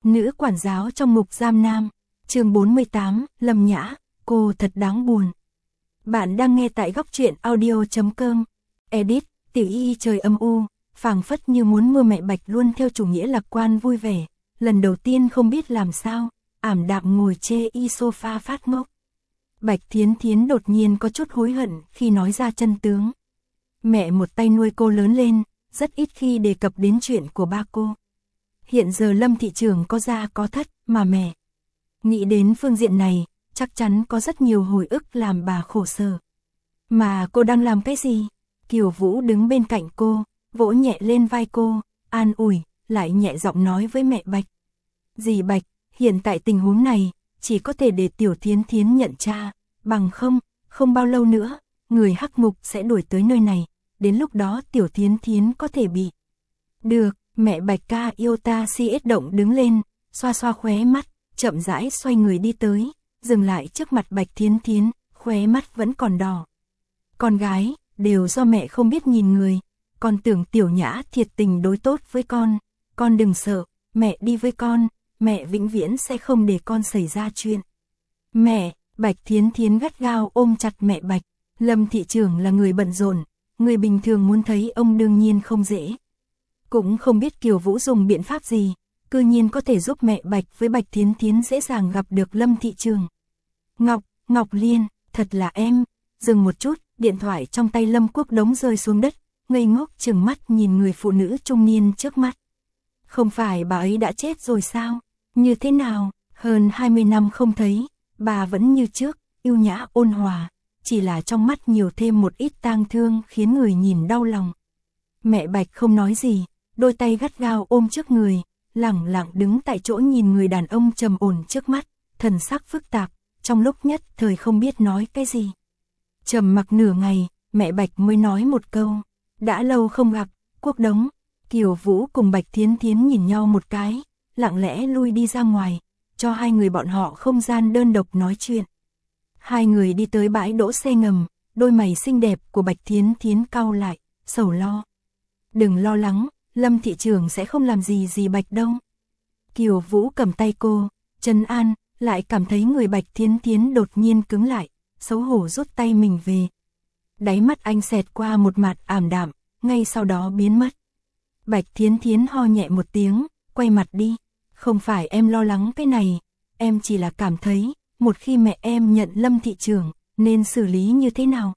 Nữ quản giáo trong ngục giam nam, chương 48, Lâm Nhã, cô thật đáng buồn. Bạn đang nghe tại góc truyện audio.com. Edit, Tiểu Y trời âm u, phảng phất như muốn mưa. Mẹ Bạch luôn theo chủ nghĩa lạc quan vui vẻ, lần đầu tiên không biết làm sao, ảm đạm ngồi chê y sofa phát ngốc. Bạch Thiến Thiến đột nhiên có chút hối hận khi nói ra chân tướng. Mẹ một tay nuôi cô lớn lên, rất ít khi đề cập đến chuyện của ba cô. Hiện giờ Lâm thị trưởng có gia có thất, mà mẹ nghĩ đến phương diện này, chắc chắn có rất nhiều hồi ức làm bà khổ sở. Mà cô đang làm cái gì? Kiều Vũ đứng bên cạnh cô, vỗ nhẹ lên vai cô, an ủi, lại nhẹ giọng nói với mẹ Bạch. Dì Bạch, hiện tại tình huống này, chỉ có thể để Tiểu Thiến Thiến nhận cha, bằng không bao lâu nữa, người hắc ngục sẽ đuổi tới nơi này, đến lúc đó Tiểu Thiến Thiến có thể bị. Được, mẹ Bạch ca yêu ta si ết động đứng lên, xoa xoa khóe mắt, chậm rãi xoay người đi tới, dừng lại trước mặt Bạch Thiến Thiến, khóe mắt vẫn còn đỏ. Con gái, đều do mẹ không biết nhìn người, con tưởng Tiểu Nhã thiệt tình đối tốt với con đừng sợ, mẹ đi với con, mẹ vĩnh viễn sẽ không để con xảy ra chuyện. Mẹ, Bạch Thiến Thiến gắt gao ôm chặt mẹ Bạch, Lâm thị trưởng là người bận rộn, người bình thường muốn thấy ông đương nhiên không dễ. Cũng không biết Kiều Vũ dùng biện pháp gì, cư nhiên có thể giúp mẹ Bạch với Bạch Thiến Thiến dễ dàng gặp được Lâm thị trưởng. Ngọc Liên, thật là em. Dừng một chút, điện thoại trong tay Lâm Quốc Đống rơi xuống đất, ngây ngốc trừng mắt nhìn người phụ nữ trung niên trước mắt. Không phải bà ấy đã chết rồi sao? Như thế nào? Hơn 20 năm không thấy, bà vẫn như trước, yêu nhã ôn hòa, chỉ là trong mắt nhiều thêm một ít tang thương khiến người nhìn đau lòng. Mẹ Bạch không nói gì, đôi tay gắt gao ôm trước người, lẳng lặng đứng tại chỗ nhìn người đàn ông trầm ổn trước mắt, thần sắc phức tạp, trong lúc nhất thời không biết nói cái gì. Trầm mặc nửa ngày, mẹ Bạch mới nói một câu, đã lâu không gặp, Quốc Đống. Kiều Vũ cùng Bạch Thiến Thiến nhìn nhau một cái, lặng lẽ lui đi ra ngoài, cho hai người bọn họ không gian đơn độc nói chuyện. Hai người đi tới bãi đỗ xe ngầm, đôi mày xinh đẹp của Bạch Thiến Thiến cau lại, sầu lo. Đừng lo lắng, Lâm thị trưởng sẽ không làm gì dì Bạch đâu. Kiều Vũ cầm tay cô, trấn an, lại cảm thấy người Bạch Thiến Thiến đột nhiên cứng lại, xấu hổ rút tay mình về. Đáy mắt anh xẹt qua một mặt ảm đạm, ngay sau đó biến mất. Bạch Thiến Thiến ho nhẹ một tiếng, quay mặt đi. Không phải em lo lắng cái này, em chỉ là cảm thấy, một khi mẹ em nhận Lâm thị trưởng, nên xử lý như thế nào.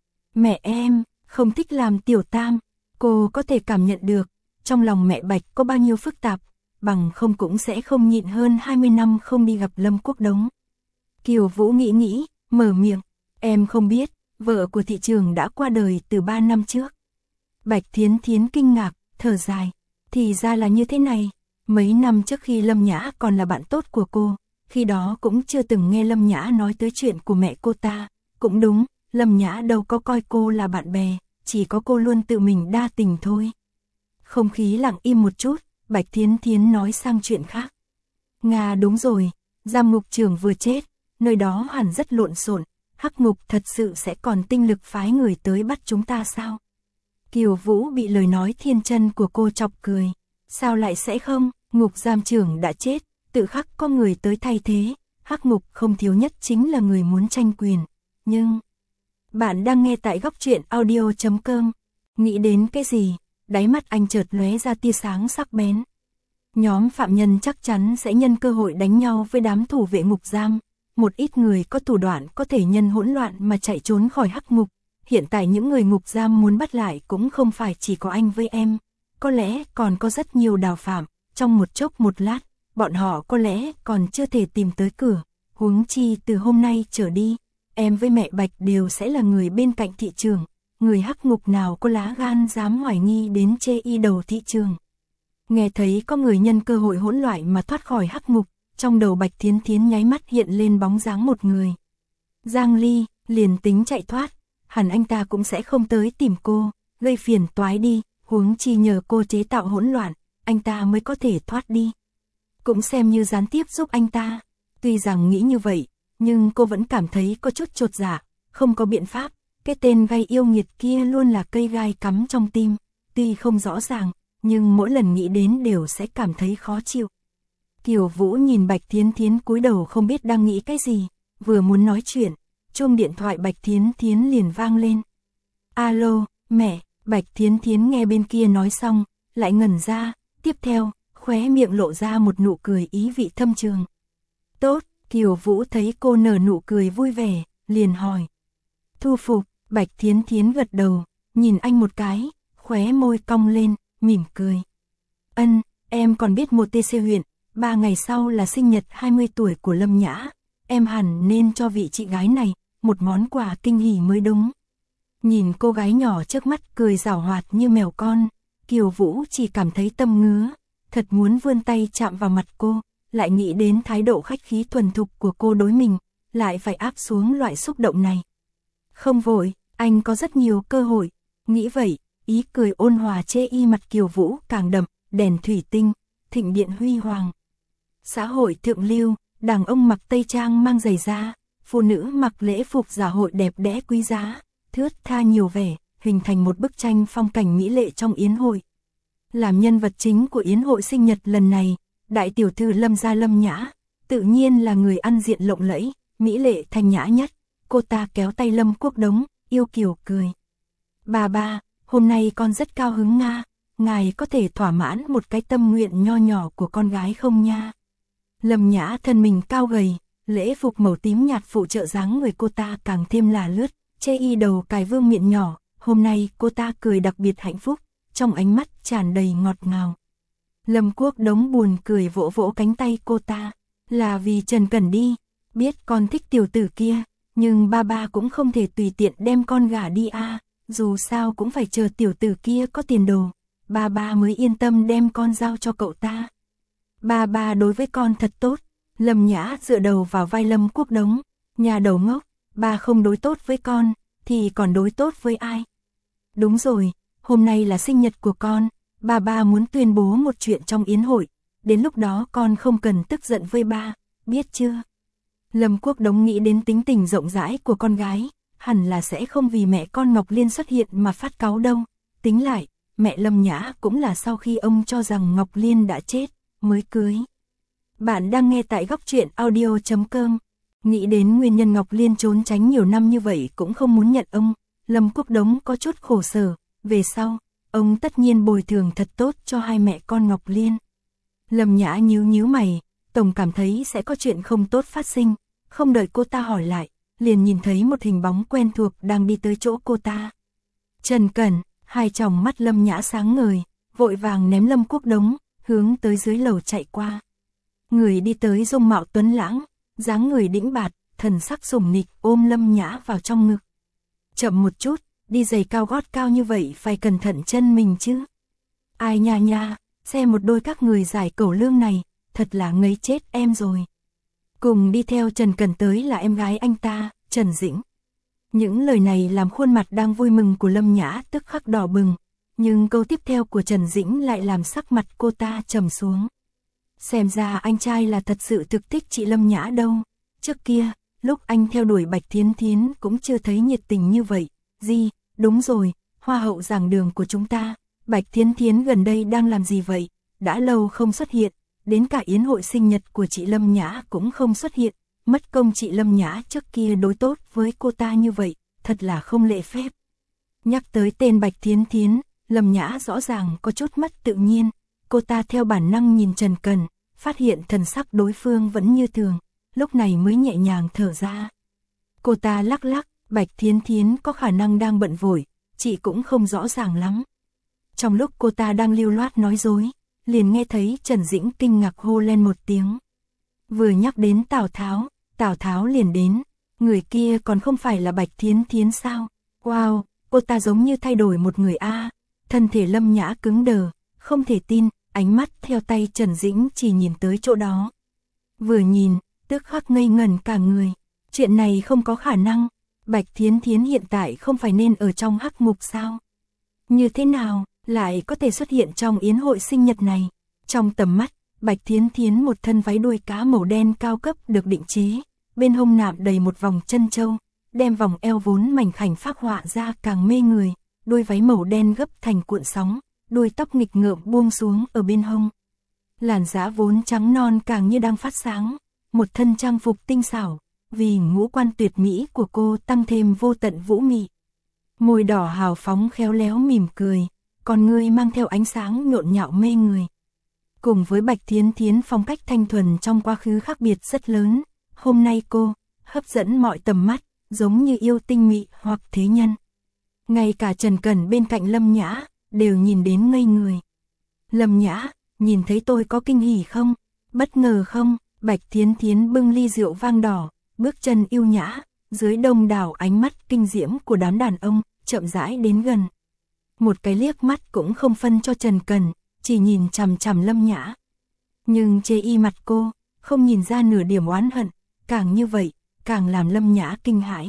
Mẹ em, không thích làm tiểu tam, cô có thể cảm nhận được, trong lòng mẹ Bạch có bao nhiêu phức tạp, bằng không cũng sẽ không nhịn hơn 20 năm không đi gặp Lâm Quốc Đống. Kiều Vũ nghĩ, mở miệng, em không biết, vợ của thị trưởng đã qua đời từ 3 năm trước. Bạch Thiến Thiến kinh ngạc, thở dài, thì ra là như thế này. Mấy năm trước khi Lâm Nhã còn là bạn tốt của cô, khi đó cũng chưa từng nghe Lâm Nhã nói tới chuyện của mẹ cô ta. Cũng đúng, Lâm Nhã đâu có coi cô là bạn bè, chỉ có cô luôn tự mình đa tình thôi. Không khí lặng im một chút, Bạch Thiến Thiến nói sang chuyện khác. Nga đúng rồi, giam ngục trưởng vừa chết, nơi đó hẳn rất lộn xộn, hắc ngục thật sự sẽ còn tinh lực phái người tới bắt chúng ta sao? Kiều Vũ bị lời nói thiên chân của cô chọc cười. Sao lại sẽ không, ngục giam trưởng đã chết, tự khắc có người tới thay thế, hắc ngục không thiếu nhất chính là người muốn tranh quyền. Nhưng, bạn đang nghe tại góc truyện audio.com, nghĩ đến cái gì, đáy mắt anh chợt lóe ra tia sáng sắc bén. Nhóm phạm nhân chắc chắn sẽ nhân cơ hội đánh nhau với đám thủ vệ ngục giam, một ít người có thủ đoạn có thể nhân hỗn loạn mà chạy trốn khỏi hắc ngục. Hiện tại những người ngục giam muốn bắt lại cũng không phải chỉ có anh với em, có lẽ còn có rất nhiều đào phạm, trong một chốc một lát, bọn họ có lẽ còn chưa thể tìm tới cửa, huống chi từ hôm nay trở đi, em với mẹ Bạch đều sẽ là người bên cạnh thị trường, người hắc ngục nào có lá gan dám hoài nghi đến chê y đầu thị trường. Nghe thấy có người nhân cơ hội hỗn loạn mà thoát khỏi hắc ngục, trong đầu Bạch Thiến Thiến nháy mắt hiện lên bóng dáng một người. Giang Ly, liền tính chạy thoát, hẳn anh ta cũng sẽ không tới tìm cô, gây phiền toái đi, huống chi nhờ cô chế tạo hỗn loạn, anh ta mới có thể thoát đi. Cũng xem như gián tiếp giúp anh ta. Tuy rằng nghĩ như vậy, nhưng cô vẫn cảm thấy có chút chột dạ, không có biện pháp, cái tên gây yêu nghiệt kia luôn là cây gai cắm trong tim, tuy không rõ ràng, nhưng mỗi lần nghĩ đến đều sẽ cảm thấy khó chịu. Kiều Vũ nhìn Bạch Thiến Thiến cúi đầu không biết đang nghĩ cái gì, vừa muốn nói chuyện, chuông điện thoại Bạch Thiến Thiến liền vang lên. Alo, mẹ, Bạch Thiến Thiến nghe bên kia nói xong, lại ngẩn ra, tiếp theo, khóe miệng lộ ra một nụ cười ý vị thâm trường. Tốt, Kiều Vũ thấy cô nở nụ cười vui vẻ, liền hỏi. Thu phục, Bạch Thiến Thiến gật đầu, nhìn anh một cái, khóe môi cong lên, mỉm cười. Ân, em còn biết một TC huyện, 3 ngày sau là sinh nhật 20 tuổi của Lâm Nhã, em hẳn nên cho vị chị gái này một món quà kinh hỉ mới đúng. Nhìn cô gái nhỏ trước mắt cười giảo hoạt như mèo con, Kiều Vũ chỉ cảm thấy tâm ngứa, thật muốn vươn tay chạm vào mặt cô, lại nghĩ đến thái độ khách khí thuần thục của cô đối mình, lại phải áp xuống loại xúc động này. Không vội, anh có rất nhiều cơ hội, nghĩ vậy, ý cười ôn hòa chê y mặt Kiều Vũ càng đậm, đèn thủy tinh, thịnh điện huy hoàng. Xã hội thượng lưu, đàn ông mặc tây trang mang giày da, phụ nữ mặc lễ phục dạ hội đẹp đẽ quý giá, thướt tha nhiều vẻ, hình thành một bức tranh phong cảnh mỹ lệ trong yến hội. Làm nhân vật chính của yến hội sinh nhật lần này, đại tiểu thư Lâm gia Lâm Nhã, tự nhiên là người ăn diện lộng lẫy, mỹ lệ thanh nhã nhất. Cô ta kéo tay Lâm Quốc Đống, yêu kiều cười. Ba, hôm nay con rất cao hứng nga, ngài có thể thỏa mãn một cái tâm nguyện nho nhỏ của con gái không nha? Lâm Nhã thân mình cao gầy, lễ phục màu tím nhạt phụ trợ dáng người cô ta càng thêm là lướt, chê y đầu cài vương miệng nhỏ, hôm nay cô ta cười đặc biệt hạnh phúc, trong ánh mắt tràn đầy ngọt ngào. Lâm Quốc Đống buồn cười vỗ vỗ cánh tay cô ta, là vì Trần Cẩn đi, biết con thích tiểu tử kia, nhưng ba cũng không thể tùy tiện đem con gả đi a, dù sao cũng phải chờ tiểu tử kia có tiền đồ, ba mới yên tâm đem con giao cho cậu ta. Ba đối với con thật tốt. Lâm Nhã dựa đầu vào vai Lâm Quốc Đống, nhà đầu ngốc, ba không đối tốt với con, thì còn đối tốt với ai? Đúng rồi, hôm nay là sinh nhật của con, ba muốn tuyên bố một chuyện trong yến hội, đến lúc đó con không cần tức giận với ba, biết chưa? Lâm Quốc Đống nghĩ đến tính tình rộng rãi của con gái, hẳn là sẽ không vì mẹ con Ngọc Liên xuất hiện mà phát cáu đâu, tính lại, mẹ Lâm Nhã cũng là sau khi ông cho rằng Ngọc Liên đã chết, mới cưới. Bạn đang nghe tại góc truyện audio.com. Nghĩ đến nguyên nhân Ngọc Liên trốn tránh nhiều năm như vậy cũng không muốn nhận ông, Lâm Quốc Đống có chút khổ sở, về sau, ông tất nhiên bồi thường thật tốt cho hai mẹ con Ngọc Liên. Lâm Nhã nhíu mày, tổng cảm thấy sẽ có chuyện không tốt phát sinh, không đợi cô ta hỏi lại, liền nhìn thấy một hình bóng quen thuộc đang đi tới chỗ cô ta. Trần Cẩn, hai tròng mắt Lâm Nhã sáng ngời, vội vàng ném Lâm Quốc Đống, hướng tới dưới lầu chạy qua. Người đi tới dung mạo tuấn lãng, dáng người đĩnh bạt, thần sắc sủng nịch ôm Lâm Nhã vào trong ngực. Chậm một chút, đi giày cao gót cao như vậy phải cẩn thận chân mình chứ. Ai nha, xem một đôi các người giải cẩu lương này, thật là ngấy chết em rồi. Cùng đi theo Trần Cẩn tới là em gái anh ta, Trần Dĩnh. Những lời này làm khuôn mặt đang vui mừng của Lâm Nhã tức khắc đỏ bừng, nhưng câu tiếp theo của Trần Dĩnh lại làm sắc mặt cô ta trầm xuống. Xem ra anh trai là thật sự thực thích chị Lâm Nhã đâu. Trước kia, lúc anh theo đuổi Bạch Thiến Thiến cũng chưa thấy nhiệt tình như vậy. Đúng rồi, hoa hậu giảng đường của chúng ta, Bạch Thiến Thiến gần đây đang làm gì vậy? Đã lâu không xuất hiện, đến cả yến hội sinh nhật của chị Lâm Nhã cũng không xuất hiện. Mất công chị Lâm Nhã trước kia đối tốt với cô ta như vậy, thật là không lễ phép. Nhắc tới tên Bạch Thiến Thiến, Lâm Nhã rõ ràng có chút mất tự nhiên. Cô ta theo bản năng nhìn Trần Cẩn, phát hiện thần sắc đối phương vẫn như thường, lúc này mới nhẹ nhàng thở ra. Cô ta lắc, Bạch Thiến Thiến có khả năng đang bận vội, chị cũng không rõ ràng lắm. Trong lúc cô ta đang lưu loát nói dối, liền nghe thấy Trần Dĩnh kinh ngạc hô lên một tiếng. Vừa nhắc đến Tào Tháo liền đến, người kia còn không phải là Bạch Thiến Thiến sao? Wow, cô ta giống như thay đổi một người a. Thân thể Lâm Nhã cứng đờ, không thể tin, ánh mắt theo tay Trần Dĩnh chỉ nhìn tới chỗ đó. Vừa nhìn, tức khắc ngây ngẩn cả người, chuyện này không có khả năng, Bạch Thiến Thiến hiện tại không phải nên ở trong hắc ngục sao? Như thế nào, lại có thể xuất hiện trong yến hội sinh nhật này? Trong tầm mắt, Bạch Thiến Thiến một thân váy đuôi cá màu đen cao cấp được định chế, bên hông nạm đầy một vòng chân châu, đem vòng eo vốn mảnh khảnh phác họa ra càng mê người, đuôi váy màu đen gấp thành cuộn sóng, đuôi tóc nghịch ngợm buông xuống ở bên hông. Làn da vốn trắng non càng như đang phát sáng, một thân trang phục tinh xảo, vì ngũ quan tuyệt mỹ của cô tăng thêm vô tận vũ mị. Môi đỏ hào phóng khéo léo mỉm cười, con ngươi mang theo ánh sáng nhộn nhạo mê người. Cùng với Bạch Thiến Thiến phong cách thanh thuần trong quá khứ khác biệt rất lớn, hôm nay cô hấp dẫn mọi tầm mắt, giống như yêu tinh mị hoặc thế nhân. Ngay cả Trần Cẩn bên cạnh Lâm Nhã đều nhìn đến ngây người. Lâm Nhã, nhìn thấy tôi có kinh hỉ không? Bất ngờ không? Bạch Thiến Thiến bưng ly rượu vang đỏ, bước chân yêu nhã, dưới đông đảo ánh mắt kinh diễm của đám đàn ông, chậm rãi đến gần. Một cái liếc mắt cũng không phân cho Trần Cẩn, chỉ nhìn chằm chằm Lâm Nhã. Nhưng chê y mặt cô, không nhìn ra nửa điểm oán hận, càng như vậy, càng làm Lâm Nhã kinh hãi.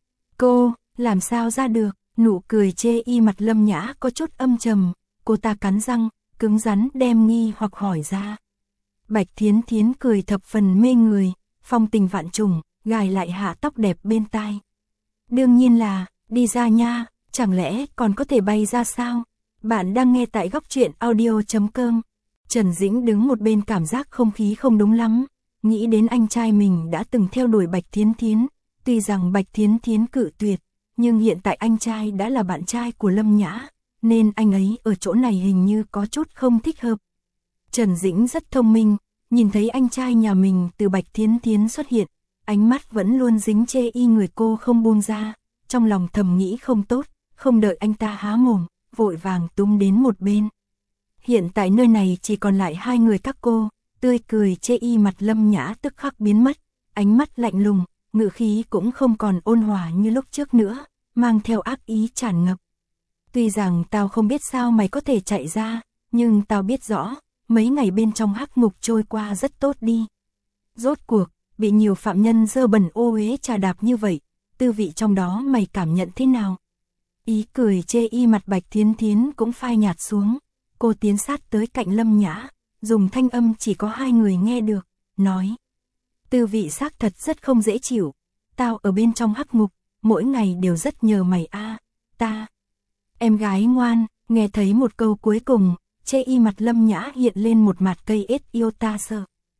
Cô, làm sao ra được? Nụ cười chê y mặt Lâm Nhã có chút âm trầm, cô ta cắn răng, cứng rắn đem nghi hoặc hỏi ra. Bạch Thiến Thiến cười thập phần mê người, phong tình vạn trùng, gài lại hạ tóc đẹp bên tai. Đương nhiên là, đi ra nha, chẳng lẽ còn có thể bay ra sao? Bạn đang nghe tại góc truyện audio.com. Trần Dĩnh đứng một bên cảm giác không khí không đúng lắm, nghĩ đến anh trai mình đã từng theo đuổi Bạch Thiến Thiến, tuy rằng Bạch Thiến Thiến cự tuyệt, nhưng hiện tại anh trai đã là bạn trai của Lâm Nhã, nên anh ấy ở chỗ này hình như có chút không thích hợp. Trần Dĩnh rất thông minh, nhìn thấy anh trai nhà mình từ Bạch Thiến Thiến xuất hiện, ánh mắt vẫn luôn dính chê y người cô không buông ra, trong lòng thầm nghĩ không tốt, không đợi anh ta há mồm, vội vàng túm đến một bên. Hiện tại nơi này chỉ còn lại hai người các cô, tươi cười chê y mặt Lâm Nhã tức khắc biến mất, ánh mắt lạnh lùng, ngữ khí cũng không còn ôn hòa như lúc trước nữa, mang theo ác ý tràn ngập. Tuy rằng tao không biết sao mày có thể chạy ra, nhưng tao biết rõ, mấy ngày bên trong hắc ngục trôi qua rất tốt đi. Rốt cuộc, bị nhiều phạm nhân dơ bẩn ô uế trà đạp như vậy, tư vị trong đó mày cảm nhận thế nào? Ý cười chê y mặt Bạch Thiến Thiến cũng phai nhạt xuống, cô tiến sát tới cạnh Lâm Nhã, dùng thanh âm chỉ có hai người nghe được, nói. Tư vị xác thật rất không dễ chịu, tao ở bên trong hắc ngục, mỗi ngày đều rất nhờ mày a, ta. Em gái ngoan, nghe thấy một câu cuối cùng, chê y mặt Lâm Nhã hiện lên một mặt cây ết yêu ta sợ.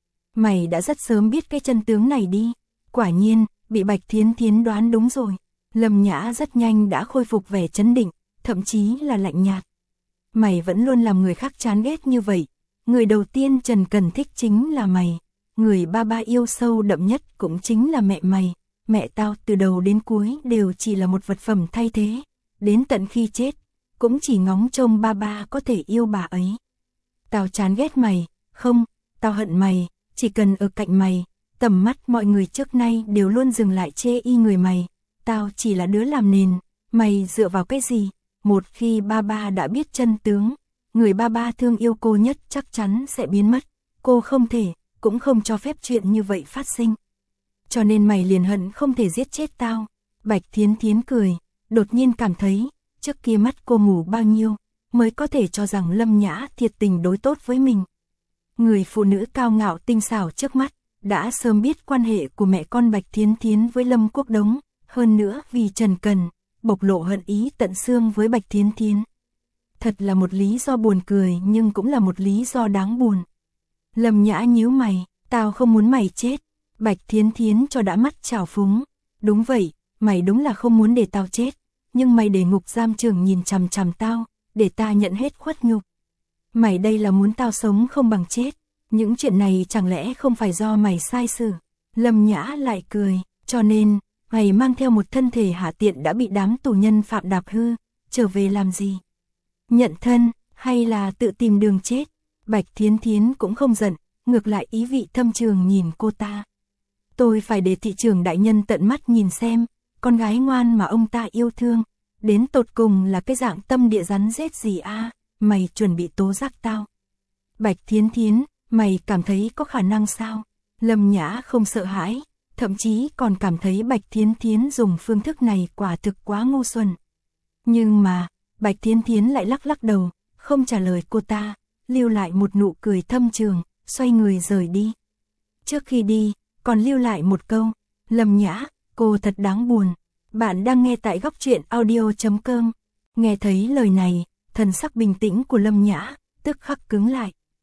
Mày đã rất sớm biết cái chân tướng này đi, quả nhiên, bị Bạch Thiến Thiến đoán đúng rồi. Lâm Nhã rất nhanh đã khôi phục vẻ trấn định, thậm chí là lạnh nhạt. Mày vẫn luôn làm người khác chán ghét như vậy, người đầu tiên Trần Cần thích chính là mày, người ba ba yêu sâu đậm nhất cũng chính là mẹ mày, mẹ tao từ đầu đến cuối đều chỉ là một vật phẩm thay thế, đến tận khi chết, cũng chỉ ngóng trông ba ba có thể yêu bà ấy. Tao chán ghét mày, không, tao hận mày, chỉ cần ở cạnh mày, tầm mắt mọi người trước nay đều luôn dừng lại chê y người mày. Tao chỉ là đứa làm nền, mày dựa vào cái gì? Một khi ba ba đã biết chân tướng, người ba ba thương yêu cô nhất chắc chắn sẽ biến mất. Cô không thể, cũng không cho phép chuyện như vậy phát sinh. Cho nên mày liền hận không thể giết chết tao. Bạch Thiến Thiến cười, đột nhiên cảm thấy, trước kia mắt cô ngủ bao nhiêu, mới có thể cho rằng Lâm Nhã thiệt tình đối tốt với mình. Người phụ nữ cao ngạo tinh xảo trước mắt, đã sớm biết quan hệ của mẹ con Bạch Thiến Thiến với Lâm Quốc Đống. Hơn nữa vì Trần Cần, bộc lộ hận ý tận xương với Bạch Thiến Thiến. Thật là một lý do buồn cười nhưng cũng là một lý do đáng buồn. Lâm Nhã nhíu mày, tao không muốn mày chết. Bạch Thiến Thiến cho đã mắt trào phúng. Đúng vậy, mày đúng là không muốn để tao chết. Nhưng mày để ngục giam trưởng nhìn chằm chằm tao, để ta nhận hết khuất nhục. Mày đây là muốn tao sống không bằng chết. Những chuyện này chẳng lẽ không phải do mày sai xử. Lâm Nhã lại cười, cho nên mày mang theo một thân thể hạ tiện đã bị đám tù nhân phạm đạp hư, trở về làm gì? Nhận thân, hay là tự tìm đường chết? Bạch Thiến Thiến cũng không giận, ngược lại ý vị thâm trường nhìn cô ta. Tôi phải để thị trưởng đại nhân tận mắt nhìn xem, con gái ngoan mà ông ta yêu thương, đến tột cùng là cái dạng tâm địa rắn rết gì a? Mày chuẩn bị tố giác tao. Bạch Thiến Thiến, mày cảm thấy có khả năng sao? Lâm Nhã không sợ hãi, thậm chí còn cảm thấy Bạch Thiến Thiến dùng phương thức này quả thực quá ngu xuẩn. Nhưng mà, Bạch Thiến Thiến lại lắc lắc đầu, không trả lời cô ta, lưu lại một nụ cười thâm trường, xoay người rời đi. Trước khi đi, còn lưu lại một câu, Lâm Nhã, cô thật đáng buồn. Bạn đang nghe tại góc truyện audio.com. Nghe thấy lời này, thần sắc bình tĩnh của Lâm Nhã tức khắc cứng lại.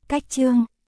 Cách chương